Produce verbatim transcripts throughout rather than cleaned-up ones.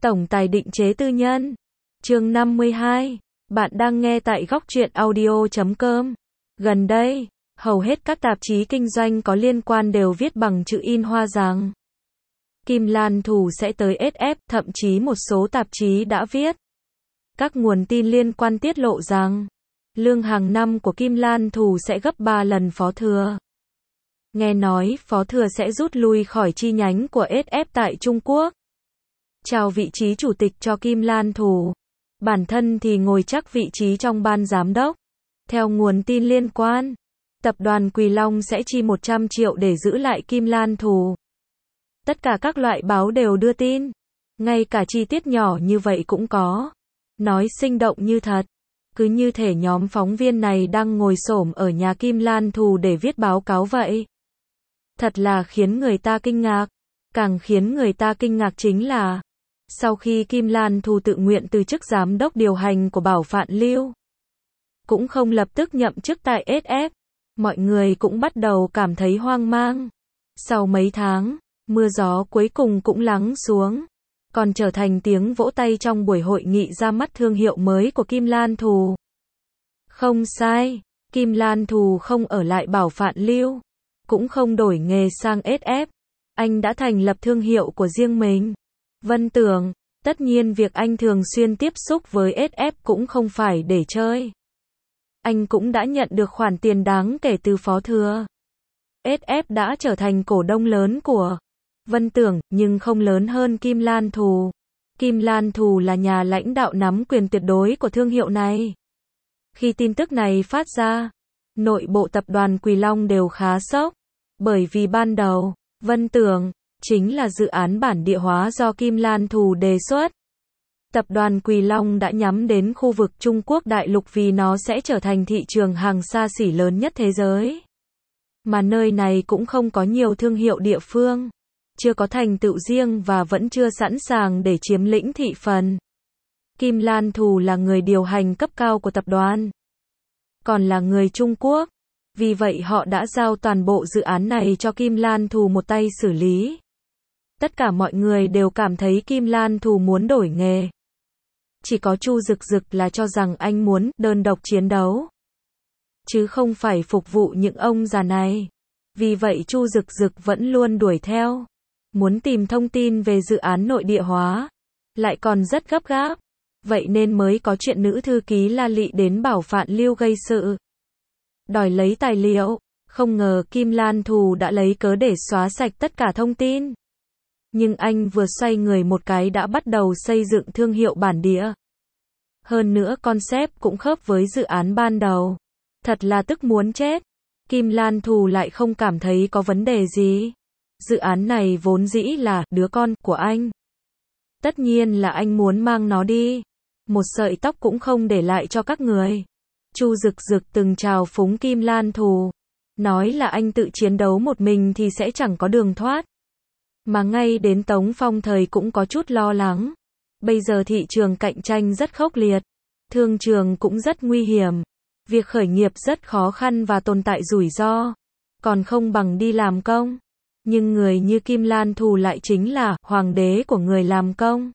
Tổng tài định chế tư nhân. Chương năm mươi hai. Bạn đang nghe tại góc truyện audio chấm com. Gần đây, hầu hết các tạp chí kinh doanh có liên quan đều viết bằng chữ in hoa rằng Kim Lan Thù sẽ tới ét ép, thậm chí một số tạp chí đã viết. Các nguồn tin liên quan tiết lộ rằng lương hàng năm của Kim Lan Thù sẽ gấp ba lần Phó Thừa. Nghe nói Phó Thừa sẽ rút lui khỏi chi nhánh của ét ép tại Trung Quốc. Trao vị trí chủ tịch cho Kim Lan Thù. Bản thân thì ngồi chắc vị trí trong ban giám đốc. Theo nguồn tin liên quan, tập đoàn Quỳ Long sẽ chi một trăm triệu để giữ lại Kim Lan Thù. Tất cả các loại báo đều đưa tin. Ngay cả chi tiết nhỏ như vậy cũng có. Nói sinh động như thật. Cứ như thể nhóm phóng viên này đang ngồi xổm ở nhà Kim Lan Thù để viết báo cáo vậy. Thật là khiến người ta kinh ngạc. Càng khiến người ta kinh ngạc chính là sau khi Kim Lan Thù tự nguyện từ chức giám đốc điều hành của Bảo Phạn Lưu, cũng không lập tức nhậm chức tại ét ép, mọi người cũng bắt đầu cảm thấy hoang mang. Sau mấy tháng, mưa gió cuối cùng cũng lắng xuống, còn trở thành tiếng vỗ tay trong buổi hội nghị ra mắt thương hiệu mới của Kim Lan Thù. Không sai, Kim Lan Thù không ở lại Bảo Phạn Lưu, cũng không đổi nghề sang ét ép, anh đã thành lập thương hiệu của riêng mình. Vân tưởng, tất nhiên việc anh thường xuyên tiếp xúc với ét ép cũng không phải để chơi. Anh cũng đã nhận được khoản tiền đáng kể từ Phó Thừa. ét ép đã trở thành cổ đông lớn của Vân tưởng, nhưng không lớn hơn Kim Lan Thù. Kim Lan Thù là nhà lãnh đạo nắm quyền tuyệt đối của thương hiệu này. Khi tin tức này phát ra, nội bộ tập đoàn Quỳ Long đều khá sốc. Bởi vì ban đầu, Vân tưởng chính là dự án bản địa hóa do Kim Lan Thù đề xuất. Tập đoàn Quỳ Long đã nhắm đến khu vực Trung Quốc đại lục vì nó sẽ trở thành thị trường hàng xa xỉ lớn nhất thế giới. Mà nơi này cũng không có nhiều thương hiệu địa phương, chưa có thành tựu riêng và vẫn chưa sẵn sàng để chiếm lĩnh thị phần. Kim Lan Thù là người điều hành cấp cao của tập đoàn, còn là người Trung Quốc. Vì vậy họ đã giao toàn bộ dự án này cho Kim Lan Thù một tay xử lý. Tất cả mọi người đều cảm thấy Kim Lan Thù muốn đổi nghề. Chỉ có Chu Dực Dực là cho rằng anh muốn đơn độc chiến đấu, chứ không phải phục vụ những ông già này. Vì vậy Chu Dực Dực vẫn luôn đuổi theo, muốn tìm thông tin về dự án nội địa hóa, lại còn rất gấp gáp. Vậy nên mới có chuyện nữ thư ký La Lị đến Bảo Phạn Lưu gây sự, đòi lấy tài liệu. Không ngờ Kim Lan Thù đã lấy cớ để xóa sạch tất cả thông tin. Nhưng anh vừa xoay người một cái đã bắt đầu xây dựng thương hiệu bản địa. Hơn nữa concept cũng khớp với dự án ban đầu. Thật là tức muốn chết. Kim Lan Thù lại không cảm thấy có vấn đề gì. Dự án này vốn dĩ là đứa con của anh. Tất nhiên là anh muốn mang nó đi. Một sợi tóc cũng không để lại cho các người. Chu Dực Dực từng trào phúng Kim Lan Thù, nói là anh tự chiến đấu một mình thì sẽ chẳng có đường thoát. Mà ngay đến Tống Phong Thời cũng có chút lo lắng. Bây giờ thị trường cạnh tranh rất khốc liệt, thương trường cũng rất nguy hiểm, việc khởi nghiệp rất khó khăn và tồn tại rủi ro, còn không bằng đi làm công. Nhưng người như Kim Lan Thù lại chính là hoàng đế của người làm công.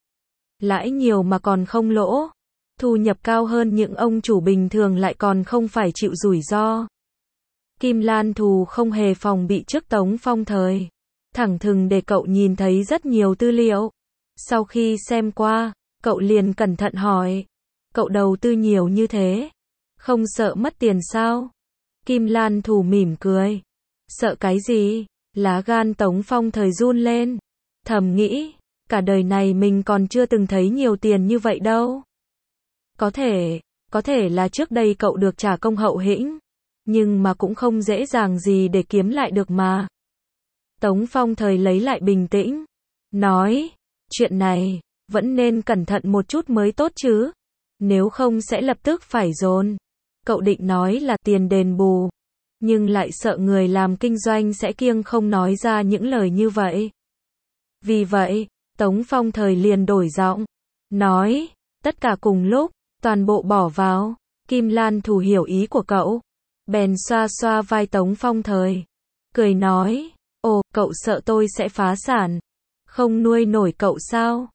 Lãi nhiều mà còn không lỗ, thu nhập cao hơn những ông chủ bình thường lại còn không phải chịu rủi ro. Kim Lan Thù không hề phòng bị trước Tống Phong Thời, thẳng thừng để cậu nhìn thấy rất nhiều tư liệu. Sau khi xem qua, cậu liền cẩn thận hỏi, cậu đầu tư nhiều như thế, không sợ mất tiền sao? Kim Lan Thù mỉm cười, sợ cái gì? Lá gan Tống Phong Thời run lên, thầm nghĩ, cả đời này mình còn chưa từng thấy nhiều tiền như vậy đâu. Có thể, có thể là trước đây cậu được trả công hậu hĩnh, nhưng mà cũng không dễ dàng gì để kiếm lại được mà. Tống Phong Thời lấy lại bình tĩnh, nói, chuyện này, vẫn nên cẩn thận một chút mới tốt chứ, nếu không sẽ lập tức phải dồn. Cậu định nói là tiền đền bù, nhưng lại sợ người làm kinh doanh sẽ kiêng không nói ra những lời như vậy. Vì vậy, Tống Phong Thời liền đổi giọng, nói, tất cả cùng lúc, toàn bộ bỏ vào. Kim Lan Thù hiểu ý của cậu, bèn xoa xoa vai Tống Phong Thời, cười nói, ồ, cậu sợ tôi sẽ phá sản, không nuôi nổi cậu sao?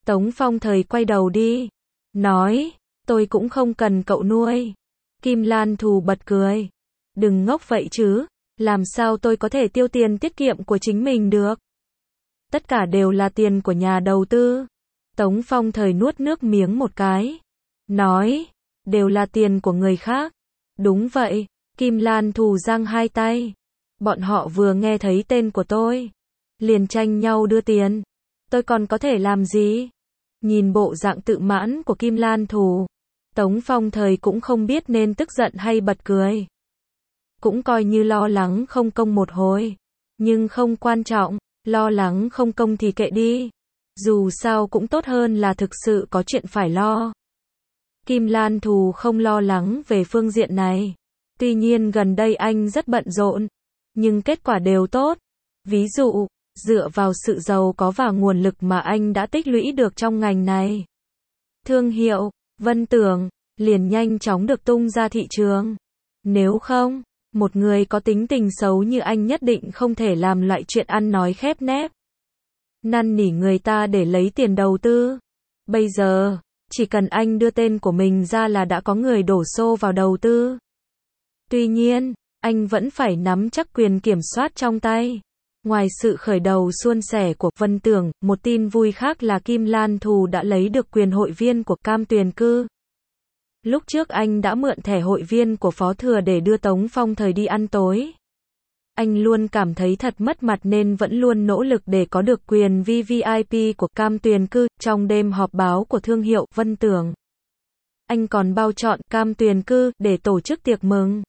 Tống Phong Thời quay đầu đi, nói, tôi cũng không cần cậu nuôi. Kim Lan Thù bật cười, đừng ngốc vậy chứ, làm sao tôi có thể tiêu tiền tiết kiệm của chính mình được. Tất cả đều là tiền của nhà đầu tư. Tống Phong Thời nuốt nước miếng một cái, nói, đều là tiền của người khác. Đúng vậy, Kim Lan Thù giang hai tay. Bọn họ vừa nghe thấy tên của tôi, liền tranh nhau đưa tiền. Tôi còn có thể làm gì? Nhìn bộ dạng tự mãn của Kim Lan Thù, Tống Phong Thời cũng không biết nên tức giận hay bật cười. Cũng coi như lo lắng không công một hồi. Nhưng không quan trọng, lo lắng không công thì kệ đi. Dù sao cũng tốt hơn là thực sự có chuyện phải lo. Kim Lan Thù không lo lắng về phương diện này. Tuy nhiên gần đây anh rất bận rộn, nhưng kết quả đều tốt. Ví dụ, dựa vào sự giàu có và nguồn lực mà anh đã tích lũy được trong ngành này, thương hiệu Vân Tưởng liền nhanh chóng được tung ra thị trường. Nếu không, một người có tính tình xấu như anh nhất định không thể làm loại chuyện ăn nói khép nép, năn nỉ người ta để lấy tiền đầu tư. Bây giờ, chỉ cần anh đưa tên của mình ra là đã có người đổ xô vào đầu tư. Tuy nhiên, anh vẫn phải nắm chắc quyền kiểm soát trong tay. Ngoài sự khởi đầu suôn sẻ của Vân Tưởng, một tin vui khác là Kim Lan Thù đã lấy được quyền hội viên của Cam Tuyền Cư. Lúc trước anh đã mượn thẻ hội viên của Phó Thừa để đưa Tống Phong Thời đi ăn tối. Anh luôn cảm thấy thật mất mặt nên vẫn luôn nỗ lực để có được quyền vê vê i pê của Cam Tuyền Cư. Trong đêm họp báo của thương hiệu Vân Tưởng, anh còn bao chọn Cam Tuyền Cư để tổ chức tiệc mừng.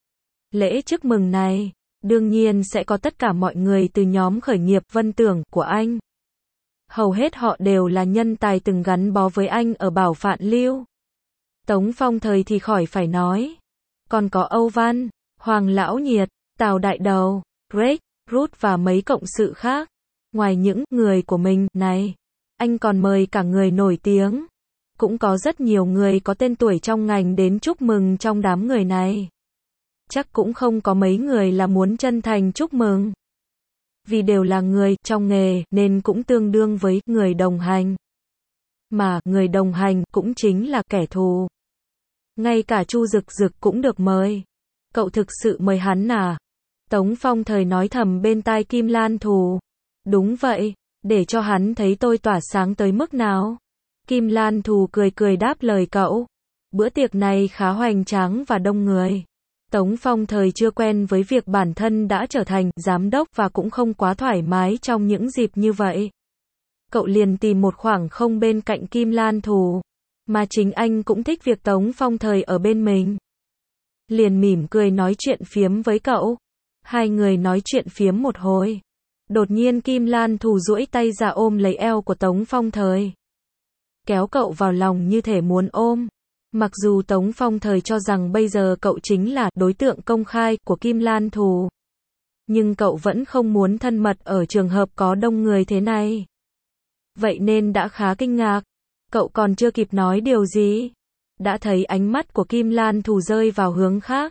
Lễ chúc mừng này, đương nhiên sẽ có tất cả mọi người từ nhóm khởi nghiệp Vân Tưởng của anh. Hầu hết họ đều là nhân tài từng gắn bó với anh ở Bảo Phạn Lưu. Tống Phong Thời thì khỏi phải nói. Còn có Âu Văn, Hoàng Lão Nhiệt, Tào Đại Đầu, Greg, Ruth và mấy cộng sự khác. Ngoài những người của mình này, anh còn mời cả người nổi tiếng. Cũng có rất nhiều người có tên tuổi trong ngành đến chúc mừng trong đám người này. Chắc cũng không có mấy người là muốn chân thành chúc mừng. Vì đều là người trong nghề nên cũng tương đương với người đồng hành. Mà người đồng hành cũng chính là kẻ thù. Ngay cả Chu Dực Dực cũng được mời. Cậu thực sự mời hắn à? Tống Phong Thời nói thầm bên tai Kim Lan Thù. Đúng vậy, để cho hắn thấy tôi tỏa sáng tới mức nào. Kim Lan Thù cười cười đáp lời cậu. Bữa tiệc này khá hoành tráng và đông người. Tống Phong Thời chưa quen với việc bản thân đã trở thành giám đốc và cũng không quá thoải mái trong những dịp như vậy. Cậu liền tìm một khoảng không bên cạnh Kim Lan Thù. Mà chính anh cũng thích việc Tống Phong Thời ở bên mình. Liền mỉm cười nói chuyện phiếm với cậu. Hai người nói chuyện phiếm một hồi. Đột nhiên Kim Lan Thù duỗi tay ra ôm lấy eo của Tống Phong Thời. Kéo cậu vào lòng như thể muốn ôm. Mặc dù Tống Phong Thời cho rằng bây giờ cậu chính là đối tượng công khai của Kim Lan Thù. Nhưng cậu vẫn không muốn thân mật ở trường hợp có đông người thế này. Vậy nên đã khá kinh ngạc. Cậu còn chưa kịp nói điều gì, đã thấy ánh mắt của Kim Lan Thù rơi vào hướng khác.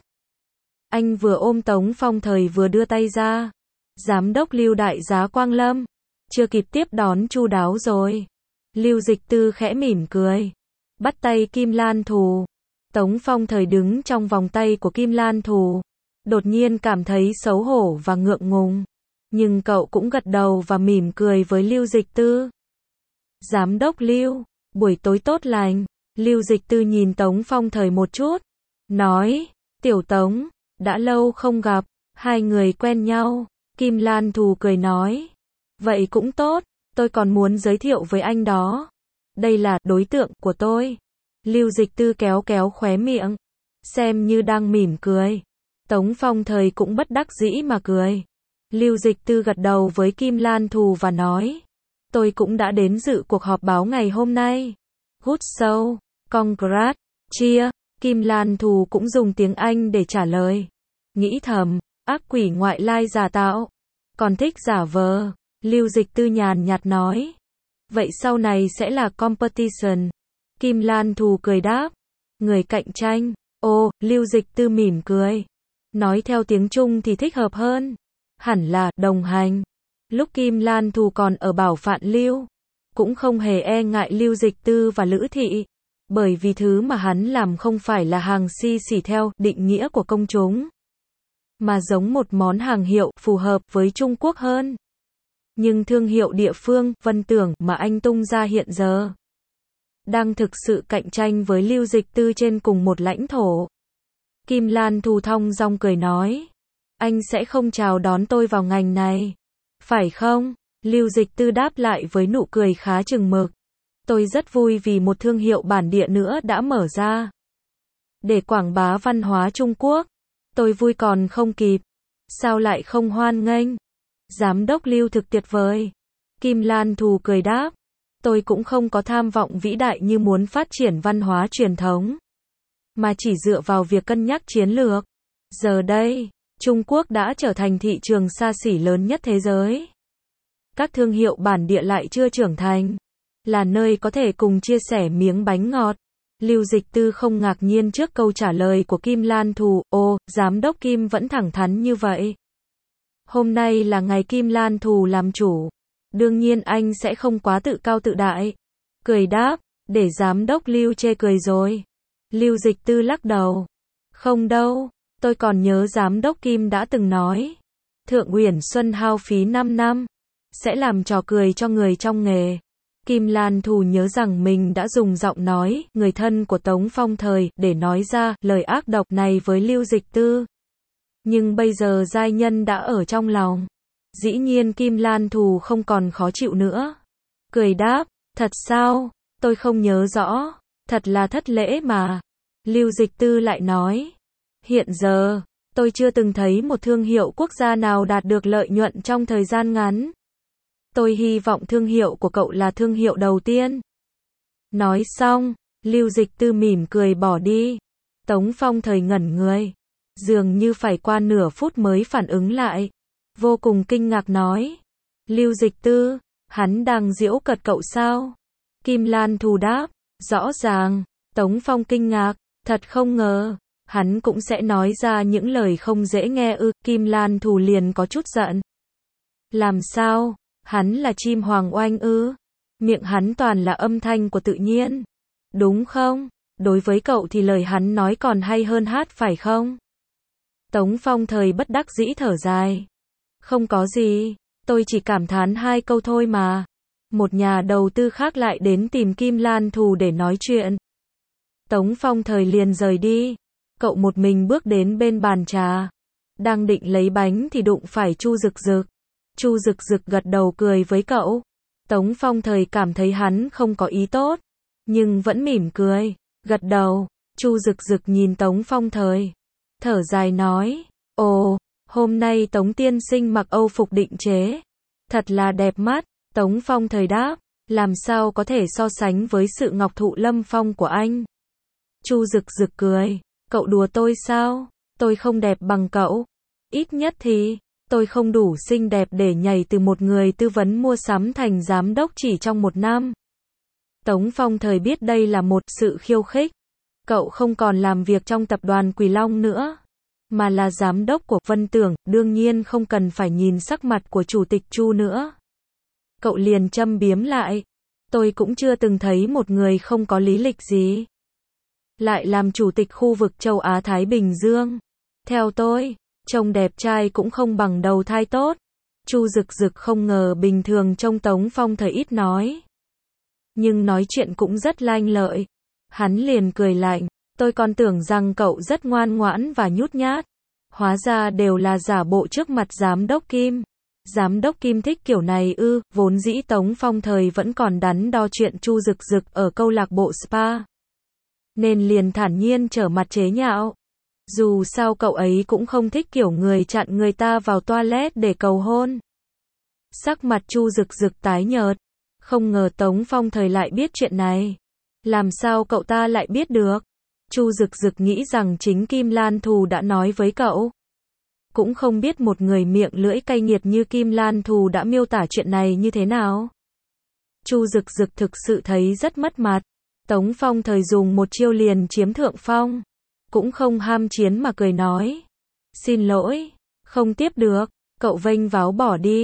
Anh vừa ôm Tống Phong Thời vừa đưa tay ra. Giám đốc Lưu đại giá Quang Lâm. Chưa kịp tiếp đón chu đáo rồi. Lưu Dịch Tư khẽ mỉm cười. Bắt tay Kim Lan Thù. Tống Phong Thời đứng trong vòng tay của Kim Lan Thù. Đột nhiên cảm thấy xấu hổ và ngượng ngùng. Nhưng cậu cũng gật đầu và mỉm cười với Lưu Dịch Tư. Giám đốc Lưu, buổi tối tốt lành. Lưu Dịch Tư nhìn Tống Phong Thời một chút. Nói, Tiểu Tống, đã lâu không gặp, hai người quen nhau. Kim Lan Thù cười nói. Vậy cũng tốt, tôi còn muốn giới thiệu với anh đó. Đây là đối tượng của tôi. Lưu Dịch Tư kéo kéo khóe miệng. Xem như đang mỉm cười. Tống Phong Thời cũng bất đắc dĩ mà cười. Lưu Dịch Tư gật đầu với Kim Lan Thù và nói. Tôi cũng đã đến dự cuộc họp báo ngày hôm nay. Good show, congrats, cheer. Kim Lan Thù cũng dùng tiếng Anh để trả lời. Nghĩ thầm, ác quỷ ngoại lai giả tạo. Còn thích giả vờ. Lưu Dịch Tư nhàn nhạt nói. Vậy sau này sẽ là competition. Kim Lan Thù cười đáp. Người cạnh tranh. Ồ, Lưu Dịch Tư mỉm cười. Nói theo tiếng Trung thì thích hợp hơn. Hẳn là đồng hành. Lúc Kim Lan Thù còn ở Bảo Phạn Lưu, cũng không hề e ngại Lưu Dịch Tư và Lữ Thị, bởi vì thứ mà hắn làm không phải là hàng si xỉ theo định nghĩa của công chúng, mà giống một món hàng hiệu phù hợp với Trung Quốc hơn. Nhưng thương hiệu địa phương, Vân Tưởng mà anh tung ra hiện giờ đang thực sự cạnh tranh với Lưu Dịch Tư trên cùng một lãnh thổ. Kim Lan Thù thong dong cười nói, anh sẽ không chào đón tôi vào ngành này, phải không? Lưu Dịch Tư đáp lại với nụ cười khá chừng mực. Tôi rất vui vì một thương hiệu bản địa nữa đã mở ra để quảng bá văn hóa Trung Quốc. Tôi vui còn không kịp. Sao lại không hoan nghênh? Giám đốc Lưu thực tuyệt vời. Kim Lan Thù cười đáp. Tôi cũng không có tham vọng vĩ đại như muốn phát triển văn hóa truyền thống, mà chỉ dựa vào việc cân nhắc chiến lược. Giờ đây, Trung Quốc đã trở thành thị trường xa xỉ lớn nhất thế giới. Các thương hiệu bản địa lại chưa trưởng thành, là nơi có thể cùng chia sẻ miếng bánh ngọt. Lưu Dịch Tư không ngạc nhiên trước câu trả lời của Kim Lan Thù. Ồ, giám đốc Kim vẫn thẳng thắn như vậy. Hôm nay là ngày Kim Lan Thù làm chủ, đương nhiên anh sẽ không quá tự cao tự đại. Cười đáp, để giám đốc Lưu chê cười rồi. Lưu Dịch Tư lắc đầu. Không đâu, tôi còn nhớ giám đốc Kim đã từng nói, Thượng Uyển Xuân hao phí năm năm, sẽ làm trò cười cho người trong nghề. Kim Lan Thù nhớ rằng mình đã dùng giọng nói, người thân của Tống Phong Thời, để nói ra lời ác độc này với Lưu Dịch Tư. Nhưng bây giờ giai nhân đã ở trong lòng. Dĩ nhiên Kim Lan Thù không còn khó chịu nữa. Cười đáp, thật sao? Tôi không nhớ rõ. Thật là thất lễ mà. Lưu Dịch Tư lại nói, hiện giờ, tôi chưa từng thấy một thương hiệu quốc gia nào đạt được lợi nhuận trong thời gian ngắn. Tôi hy vọng thương hiệu của cậu là thương hiệu đầu tiên. Nói xong, Lưu Dịch Tư mỉm cười bỏ đi. Tống Phong Thời ngẩn người, dường như phải qua nửa phút mới phản ứng lại. Vô cùng kinh ngạc nói, Lưu Dịch Tư, hắn đang giễu cợt cậu sao? Kim Lan Thù đáp, rõ ràng. Tống Phong kinh ngạc, thật không ngờ, hắn cũng sẽ nói ra những lời không dễ nghe ư. Kim Lan Thù liền có chút giận. Làm sao? Hắn là chim hoàng oanh ư? Miệng hắn toàn là âm thanh của tự nhiên, đúng không? Đối với cậu thì lời hắn nói còn hay hơn hát phải không? Tống Phong Thời bất đắc dĩ thở dài. Không có gì, tôi chỉ cảm thán hai câu thôi mà. Một nhà đầu tư khác lại đến tìm Kim Lan Thù để nói chuyện. Tống Phong Thời liền rời đi. Cậu một mình bước đến bên bàn trà, đang định lấy bánh thì đụng phải Chu Dực Dực. Chu Dực Dực gật đầu cười với cậu. Tống Phong Thời cảm thấy hắn không có ý tốt, nhưng vẫn mỉm cười, gật đầu. Chu Dực Dực nhìn Tống Phong Thời, thở dài nói, ồ, hôm nay Tống tiên sinh mặc Âu phục định chế, thật là đẹp mắt. Tống Phong Thời đáp, làm sao có thể so sánh với sự ngọc thụ lâm phong của anh. Chu Dực Dực cười, cậu đùa tôi sao? Tôi không đẹp bằng cậu. Ít nhất thì, tôi không đủ xinh đẹp để nhảy từ một người tư vấn mua sắm thành giám đốc chỉ trong một năm. Tống Phong Thời biết đây là một sự khiêu khích. Cậu không còn làm việc trong tập đoàn Quỳ Long nữa, mà là giám đốc của Vân Tưởng, đương nhiên không cần phải nhìn sắc mặt của chủ tịch Chu nữa. Cậu liền châm biếm lại, tôi cũng chưa từng thấy một người không có lý lịch gì lại làm chủ tịch khu vực châu Á Thái Bình Dương. Theo tôi, trông đẹp trai cũng không bằng đầu thai tốt. Chu Dực Dực không ngờ bình thường trông Tống Phong Thời ít nói, nhưng nói chuyện cũng rất lanh lợi. Hắn liền cười lạnh, tôi còn tưởng rằng cậu rất ngoan ngoãn và nhút nhát, hóa ra đều là giả bộ trước mặt giám đốc Kim. Giám đốc Kim thích kiểu này ư? Vốn dĩ Tống Phong Thời vẫn còn đắn đo chuyện Chu Dực Dực ở câu lạc bộ spa, nên liền thản nhiên trở mặt chế nhạo. Dù sao cậu ấy cũng không thích kiểu người chặn người ta vào toilet để cầu hôn. Sắc mặt Chu Dực Dực tái nhợt, không ngờ Tống Phong Thời lại biết chuyện này. Làm sao cậu ta lại biết được? Chu Dực Dực nghĩ rằng chính Kim Lan Thù đã nói với cậu. Cũng không biết một người miệng lưỡi cay nghiệt như Kim Lan Thù đã miêu tả chuyện này như thế nào. Chu Dực Dực thực sự thấy rất mất mặt. Tống Phong Thời dùng một chiêu liền chiếm thượng phong, cũng không ham chiến mà cười nói, xin lỗi, không tiếp được. Cậu vênh váo bỏ đi.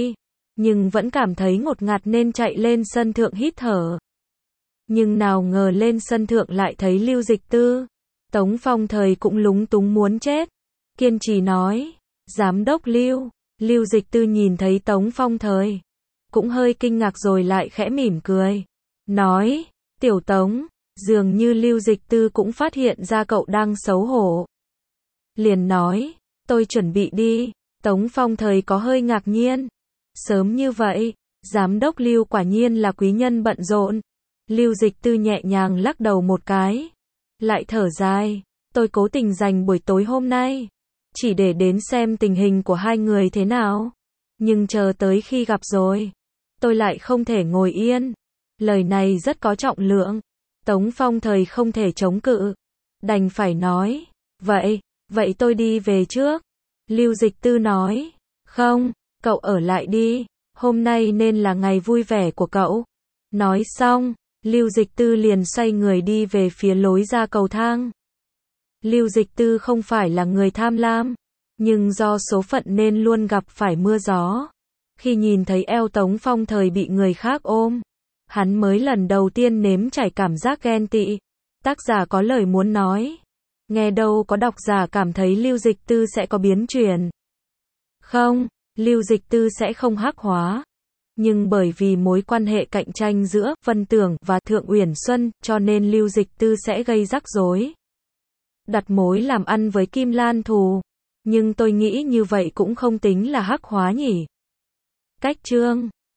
nhưng vẫn cảm thấy ngột ngạt nên chạy lên sân thượng hít thở. Nhưng nào ngờ lên sân thượng lại thấy Lưu Dịch Tư. Tống Phong Thời cũng lúng túng muốn chết. Kiên trì nói, Giám đốc Lưu. Lưu Dịch Tư nhìn thấy Tống Phong Thời, cũng hơi kinh ngạc rồi lại khẽ mỉm cười. Nói, Tiểu Tống, dường như Lưu Dịch Tư cũng phát hiện ra cậu đang xấu hổ. Liền nói, tôi chuẩn bị đi. Tống Phong Thời có hơi ngạc nhiên. Sớm như vậy, Giám đốc Lưu quả nhiên là quý nhân bận rộn. Lưu Dịch Tư nhẹ nhàng lắc đầu một cái. Lại thở dài, tôi cố tình dành buổi tối hôm nay, chỉ để đến xem tình hình của hai người thế nào. Nhưng chờ tới khi gặp rồi, tôi lại không thể ngồi yên. Lời này rất có trọng lượng. Tống Phong Thời không thể chống cự. Đành phải nói, vậy, vậy tôi đi về trước. Lưu Dịch Tư nói, không, cậu ở lại đi. Hôm nay nên là ngày vui vẻ của cậu. Nói xong, Lưu Dịch Tư liền xoay người đi về phía lối ra cầu thang. Lưu Dịch Tư không phải là người tham lam, nhưng do số phận nên luôn gặp phải mưa gió. Khi nhìn thấy eo Tống Phong Thời bị người khác ôm, hắn mới lần đầu tiên nếm trải cảm giác ghen tị. Tác giả có lời muốn nói. Nghe đâu có độc giả cảm thấy Lưu Dịch Tư sẽ có biến chuyển. Không, Lưu Dịch Tư sẽ không hắc hóa. Nhưng bởi vì mối quan hệ cạnh tranh giữa Vân Tưởng và Thượng Uyển Xuân, cho nên Lưu Dịch Tư sẽ gây rắc rối. Đặt mối làm ăn với Kim Lan Thù. Nhưng tôi nghĩ như vậy cũng không tính là hắc hóa nhỉ. Cách chương